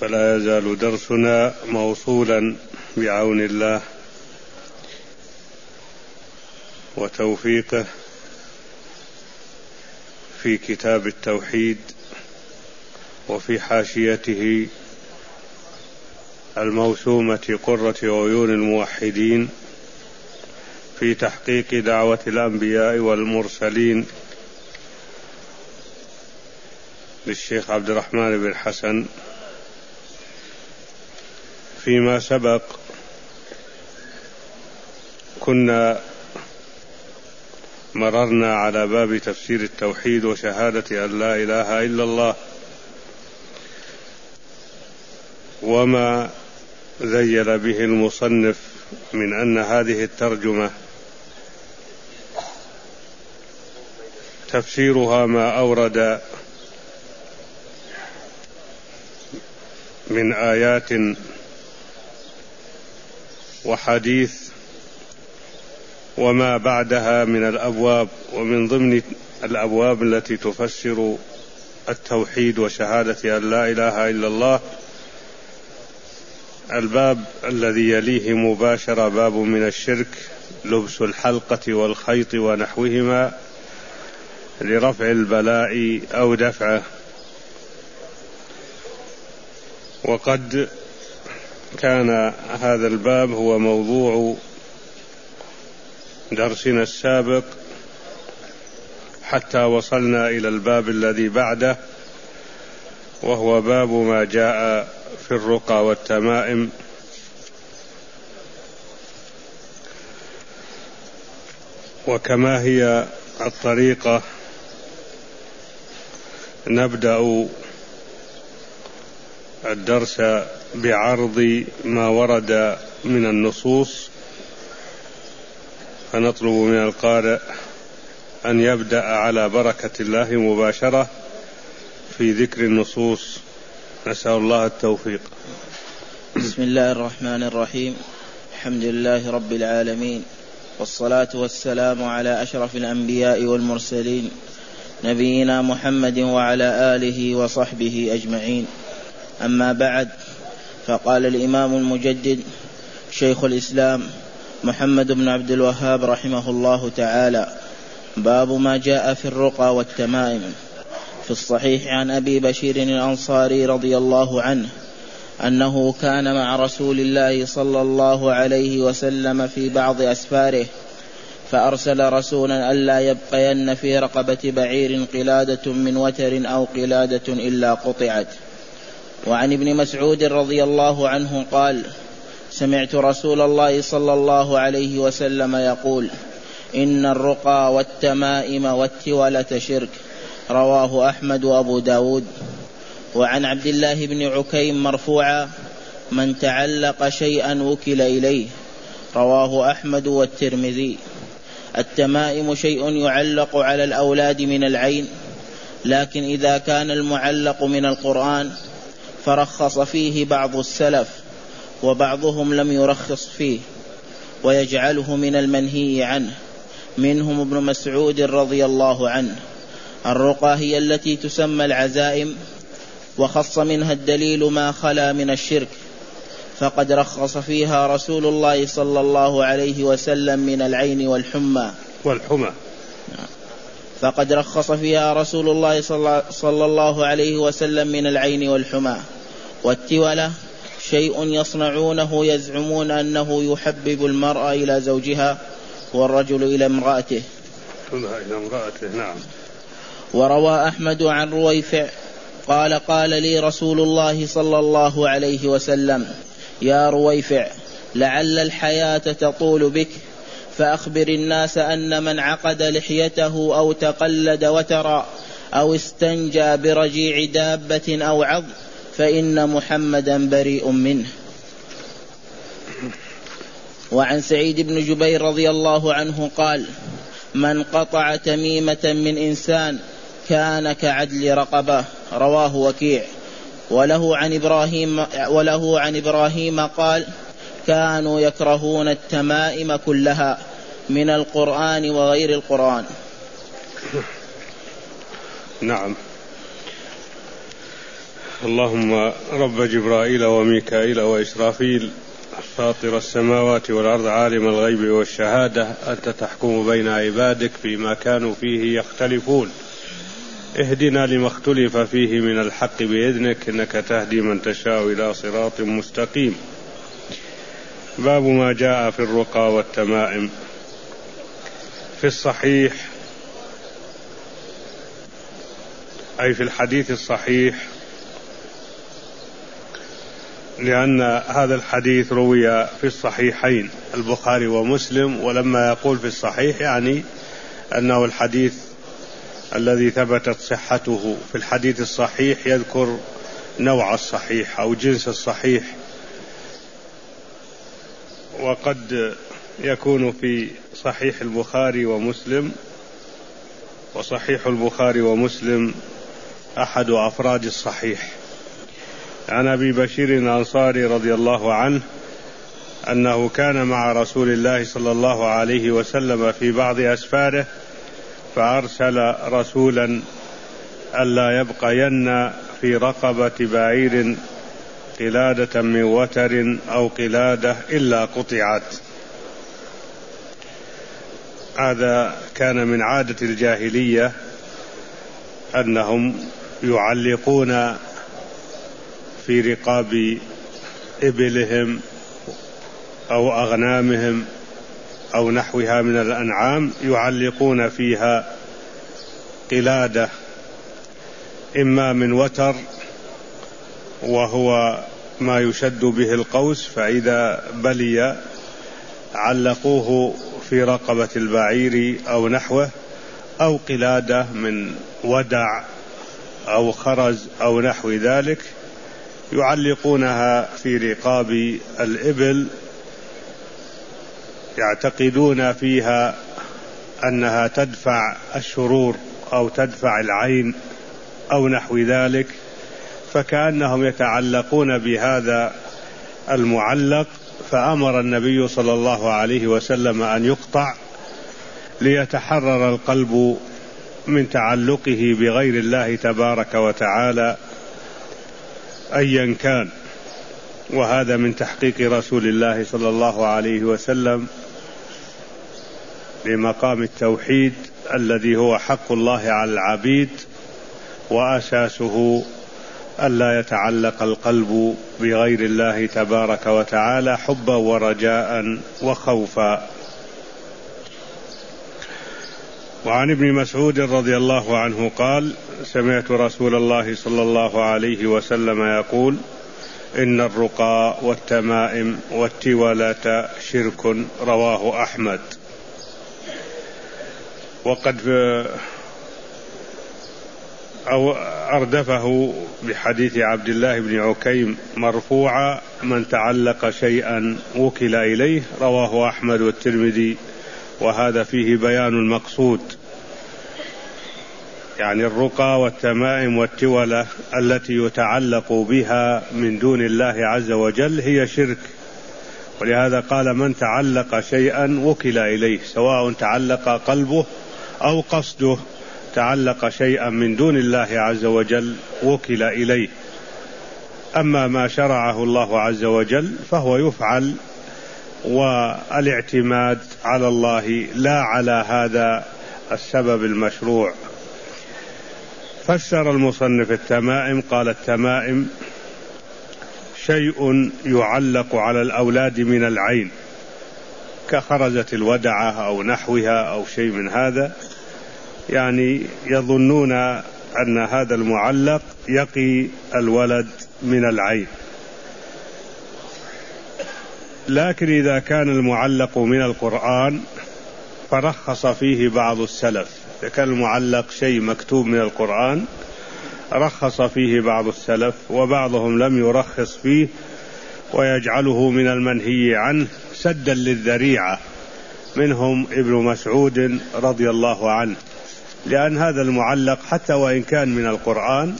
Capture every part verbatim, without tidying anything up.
فلا يزال درسنا موصولا بعون الله وتوفيقه في كتاب التوحيد وفي حاشيته الموسومة قرة عيون الموحدين في تحقيق دعوة الأنبياء والمرسلين للشيخ عبد الرحمن بن حسن. فيما سبق كنا مررنا على باب تفسير التوحيد وشهادة أن لا إله إلا الله، وما ذيل به المصنف من أن هذه الترجمة تفسيرها ما أورد من آيات وحديث وما بعدها من الأبواب، ومن ضمن الأبواب التي تفسر التوحيد وشهادة أن لا إله إلا الله الباب الذي يليه مباشرة باب من الشرك، لبس الحلقة والخيط ونحوهما لرفع البلاء أو دفعه. وقد كان هذا الباب هو موضوع درسنا السابق حتى وصلنا إلى الباب الذي بعده، وهو باب ما جاء في الرقى والتمائم. وكما هي الطريقة نبدأ الدرس بعرض ما ورد من النصوص، فنطلب من القارئ أن يبدأ على بركة الله مباشرة في ذكر النصوص. نسأل الله التوفيق. بسم الله الرحمن الرحيم. الحمد لله رب العالمين، والصلاة والسلام على أشرف الأنبياء والمرسلين نبينا محمد وعلى آله وصحبه أجمعين. أما بعد، فقال الإمام المجدد شيخ الإسلام محمد بن عبد الوهاب رحمه الله تعالى: باب ما جاء في الرقى والتمائم. في الصحيح عن أبي بشير الأنصاري رضي الله عنه أنه كان مع رسول الله صلى الله عليه وسلم في بعض أسفاره، فأرسل رسولا ألا يبقين في رقبة بعير قلادة من وتر أو قلادة إلا قطعت. وعن ابن مسعود رضي الله عنه قال: سمعت رسول الله صلى الله عليه وسلم يقول: إن الرقى والتمائم والتولة شرك. رواه أحمد وأبو داود. وعن عبد الله بن عكيم مرفوعا: من تعلق شيئا وكل إليه. رواه أحمد والترمذي. التمائم شيء يعلق على الأولاد من العين، لكن إذا كان المعلق من القرآن فرخص فيه بعض السلف، وبعضهم لم يرخص فيه ويجعله من المنهي عنه، منهم ابن مسعود رضي الله عنه. الرقى هي التي تسمى العزائم، وخص منها الدليل ما خلا من الشرك، فقد رخص فيها رسول الله صلى الله عليه وسلم من العين والحمى والحمى فقد رخص فيها رسول الله صلى الله عليه وسلم من العين والحمى. والتولة شيء يصنعونه يزعمون أنه يحبب المرأة إلى زوجها والرجل إلى امرأته. إلى امرأته نعم. وروى أحمد عن رويفع قال: قال لي رسول الله صلى الله عليه وسلم: يا رويفع، لعل الحياة تطول بك، فأخبر الناس أن من عقد لحيته أو تقلد وترا أو استنجى برجيع دابة أو عض فإن محمدا بريء منه. وعن سعيد بن جبير رضي الله عنه قال: من قطع تميمة من إنسان كان كعدل رقبة. رواه وكيع. وله عن إبراهيم, وله عن إبراهيم قال: كانوا يكرهون التمائم كلها من القرآن وغير القرآن. نعم. اللهم رب جبرائيل وميكائيل وإسرافيل فاطر السماوات والأرض عالم الغيب والشهادة أنت تحكم بين عبادك فيما كانوا فيه يختلفون اهدنا لما اختلف فيه من الحق بإذنك إنك تهدي من تشاء إلى صراط مستقيم. باب ما جاء في الرقى والتمائم. في الصحيح أي في الحديث الصحيح، لأن هذا الحديث روي في الصحيحين البخاري ومسلم، ولما يقول في الصحيح يعني أنه الحديث الذي ثبتت صحته. في الحديث الصحيح يذكر نوع الصحيح أو جنس الصحيح، وقد يكون في صحيح البخاري ومسلم، وصحيح البخاري ومسلم أحد أفراد الصحيح. عن أبي بشير الأنصاري رضي الله عنه أنه كان مع رسول الله صلى الله عليه وسلم في بعض أسفاره فأرسل رسولا ألا يبقين في رقبة بعير قلادة من وتر أو قلادة إلا قطعت. هذا كان من عادة الجاهلية أنهم يعلقون في رقاب إبلهم أو أغنامهم أو نحوها من الأنعام، يعلقون فيها قلادة إما من وتر وهو ما يشد به القوس، فإذا بلي علقوه في رقبة البعير أو نحوه، أو قلادة من ودع أو خرز أو نحو ذلك يعلقونها في رقاب الإبل، يعتقدون فيها أنها تدفع الشرور أو تدفع العين أو نحو ذلك، فكأنهم يتعلقون بهذا المعلق. فأمر النبي صلى الله عليه وسلم أن يقطع ليتحرر القلب من تعلقه بغير الله تبارك وتعالى أيا كان. وهذا من تحقيق رسول الله صلى الله عليه وسلم لمقام التوحيد الذي هو حق الله على العبيد، وأساسه ألا يتعلق القلب بغير الله تبارك وتعالى حبا ورجاء وخوفا. وعن ابن مسعود رضي الله عنه قال: سمعت رسول الله صلى الله عليه وسلم يقول: إن الرقى والتمائم والتولة شرك. رواه أحمد. وقد أو أردفه بحديث عبد الله بن عكيم مرفوعا: من تعلق شيئا وكل إليه. رواه أحمد والترمذي، وهذا فيه بيان المقصود، يعني الرقى والتمائم والتولة التي يتعلق بها من دون الله عز وجل هي شرك. ولهذا قال: من تعلق شيئا وكل إليه، سواء تعلق قلبه أو قصده تعلق شيئا من دون الله عز وجل وكل إليه. أما ما شرعه الله عز وجل فهو يفعل، والاعتماد على الله لا على هذا السبب المشروع. فسر المصنف التمائم، قال: التمائم شيء يعلق على الأولاد من العين كخرزة الودعة أو نحوها أو شيء من هذا، يعني يظنون أن هذا المعلق يقي الولد من العين. لكن إذا كان المعلق من القرآن فرخص فيه بعض السلف. إذا كان المعلق شيء مكتوب من القرآن رخص فيه بعض السلف، وبعضهم لم يرخص فيه ويجعله من المنهي عنه سدا للذريعة، منهم ابن مسعود رضي الله عنه، لأن هذا المعلق حتى وإن كان من القرآن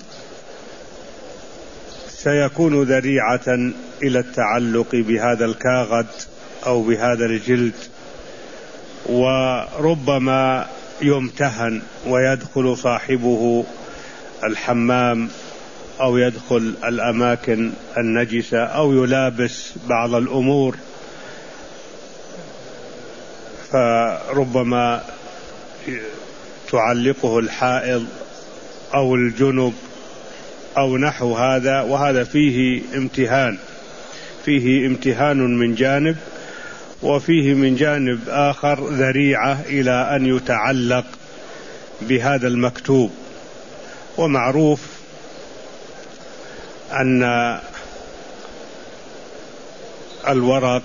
سيكون ذريعة إلى التعلق بهذا الكاغد أو بهذا الجلد، وربما يمتهن ويدخل صاحبه الحمام أو يدخل الأماكن النجسة أو يلابس بعض الأمور، فربما تعلقه الحائض أو الجنب أو نحو هذا، وهذا فيه امتهان فيه امتهان من جانب، وفيه من جانب آخر ذريعة إلى أن يتعلق بهذا المكتوب. ومعروف أن الورق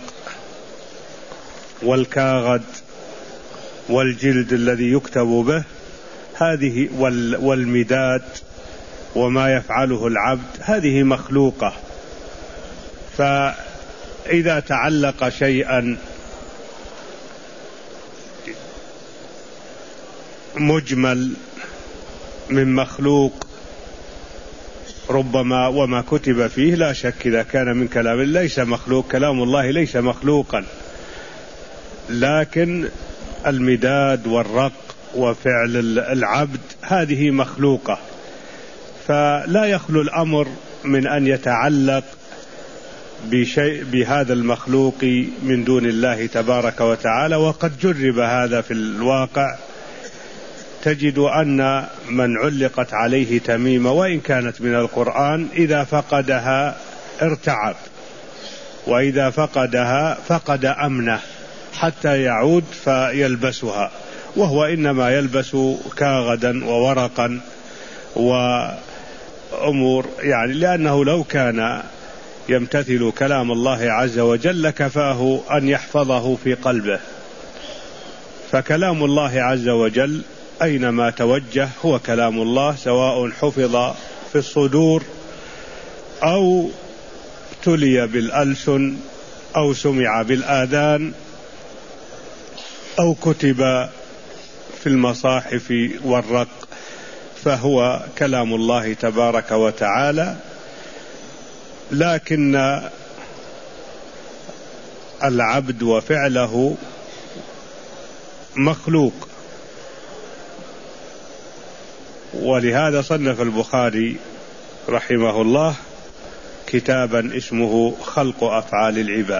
والكاغد والجلد الذي يكتب به هذه والمداد وما يفعله العبد هذه مخلوقة، فإذا تعلق شيئا مجمل من مخلوق ربما وما كتب فيه لا شك إذا كان من كلام ليس مخلوق، كلام الله ليس مخلوقا، لكن المداد والرق وفعل العبد هذه مخلوقة، فلا يخلو الأمر من أن يتعلق بشيء بهذا المخلوق من دون الله تبارك وتعالى. وقد جرب هذا في الواقع، تجد أن من علقت عليه تميمة وإن كانت من القرآن إذا فقدها ارتعب، وإذا فقدها فقد أمنه حتى يعود فيلبسها، وهو إنما يلبس كاغدا وورقا وأمور يعني، لأنه لو كان يمتثل كلام الله عز وجل لكفاه أن يحفظه في قلبه. فكلام الله عز وجل أينما توجه هو كلام الله، سواء حفظ في الصدور أو تلي بالألسن أو سمع بالآذان أو كتب في المصاحف والرق، فهو كلام الله تبارك وتعالى. لكن العبد وفعله مخلوق، ولهذا صنف البخاري رحمه الله كتابا اسمه خلق أفعال العباد.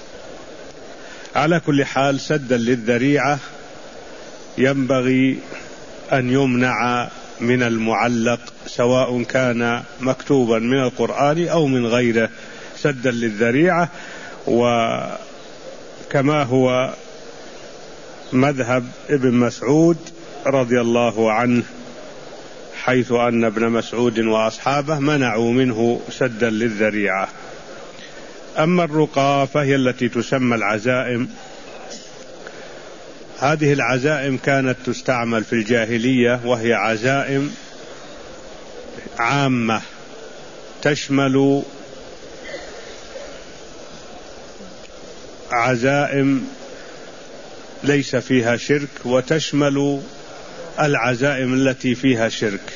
على كل حال سدا للذريعة ينبغي أن يمنع من المعلق سواء كان مكتوبا من القرآن أو من غيره، سدا للذريعة. وكما هو مذهب ابن مسعود رضي الله عنه، حيث أن ابن مسعود وأصحابه منعوا منه سدا للذريعة. أما الرقى فهي التي تسمى العزائم، هذه العزائم كانت تستعمل في الجاهلية، وهي عزائم عامة تشمل عزائم ليس فيها شرك، وتشمل العزائم التي فيها شرك.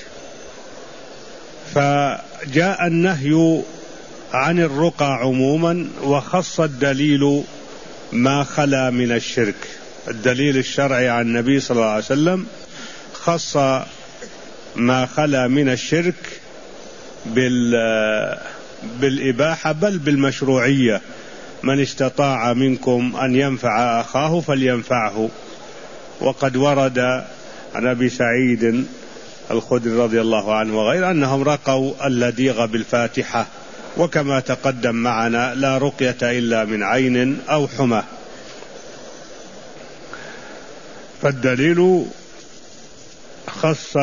فجاء النهي عن الرقى عموما، وخص الدليل ما خلا من الشرك. الدليل الشرعي عن النبي صلى الله عليه وسلم خص ما خلا من الشرك بالإباحة بل بالمشروعية. من استطاع منكم أن ينفع أخاه فلينفعه. وقد ورد عن أبي سعيد الخدري رضي الله عنه وغيره أنهم رقوا اللديغ بالفاتحة، وكما تقدم معنا لا رقية إلا من عين أو حمى. فالدليل خص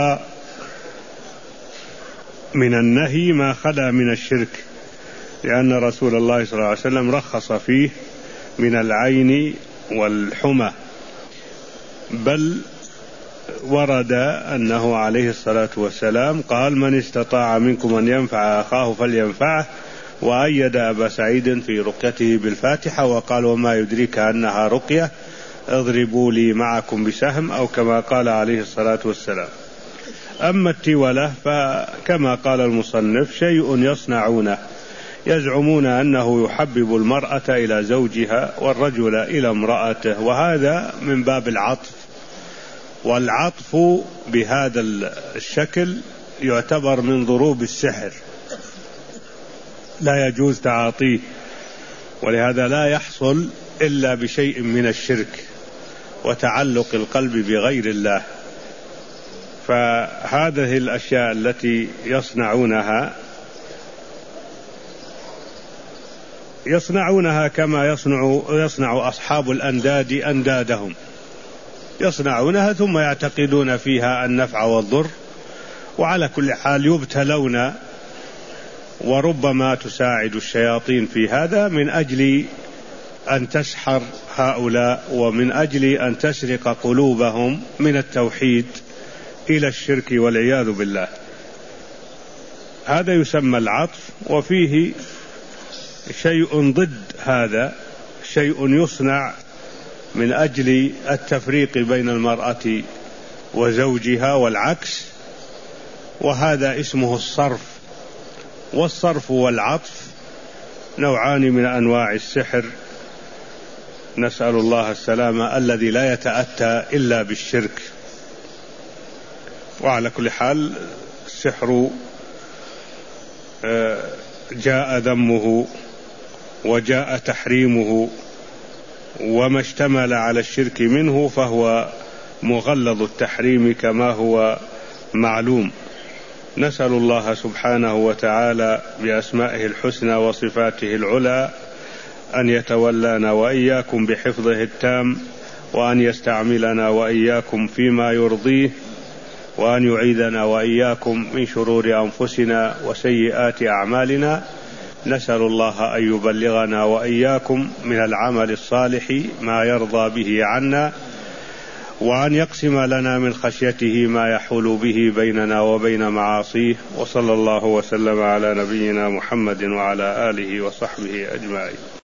من النهي ما خلا من الشرك، لأن رسول الله صلى الله عليه وسلم رخص فيه من العين والحمى، بل ورد أنه عليه الصلاة والسلام قال: من استطاع منكم أن ينفع أخاه فلينفعه، وأيد أبا سعيد في رقيته بالفاتحة، وقال: وما يدريك أنها رقية، اضربوا لي معكم بسهم، أو كما قال عليه الصلاة والسلام. أما التولة فكما قال المصنف شيء يصنعونه، يزعمون أنه يحبب المرأة إلى زوجها والرجل إلى امرأته، وهذا من باب العطف، والعطف بهذا الشكل يعتبر من ضروب السحر، لا يجوز تعاطيه، ولهذا لا يحصل إلا بشيء من الشرك وتعلق القلب بغير الله. فهذه الأشياء التي يصنعونها يصنعونها كما يصنع, يصنع أصحاب الأنداد أندادهم، يصنعونها ثم يعتقدون فيها النفع والضر، وعلى كل حال يبتلون، وربما تساعد الشياطين في هذا من أجل أن تسحر هؤلاء، ومن أجل أن تسرق قلوبهم من التوحيد إلى الشرك والعياذ بالله. هذا يسمى العطف. وفيه شيء ضد هذا، شيء يصنع من أجل التفريق بين المرأة وزوجها والعكس، وهذا اسمه الصرف. والصرف والعطف نوعان من أنواع السحر، نسأل الله السلامة، الذي لا يتأتى إلا بالشرك. وعلى كل حال السحر جاء ذمه وجاء تحريمه، وما اشتمل على الشرك منه فهو مغلظ التحريم كما هو معلوم. نسأل الله سبحانه وتعالى بأسمائه الحسنى وصفاته العلى أن يتولانا وإياكم بحفظه التام، وأن يستعملنا وإياكم فيما يرضيه، وأن يعيذنا وإياكم من شرور أنفسنا وسيئات أعمالنا. نسأل الله أن يبلغنا وإياكم من العمل الصالح ما يرضى به عنا، وأن يقسم لنا من خشيته ما يحول به بيننا وبين معاصيه. وصلى الله وسلم على نبينا محمد وعلى آله وصحبه أجمعين.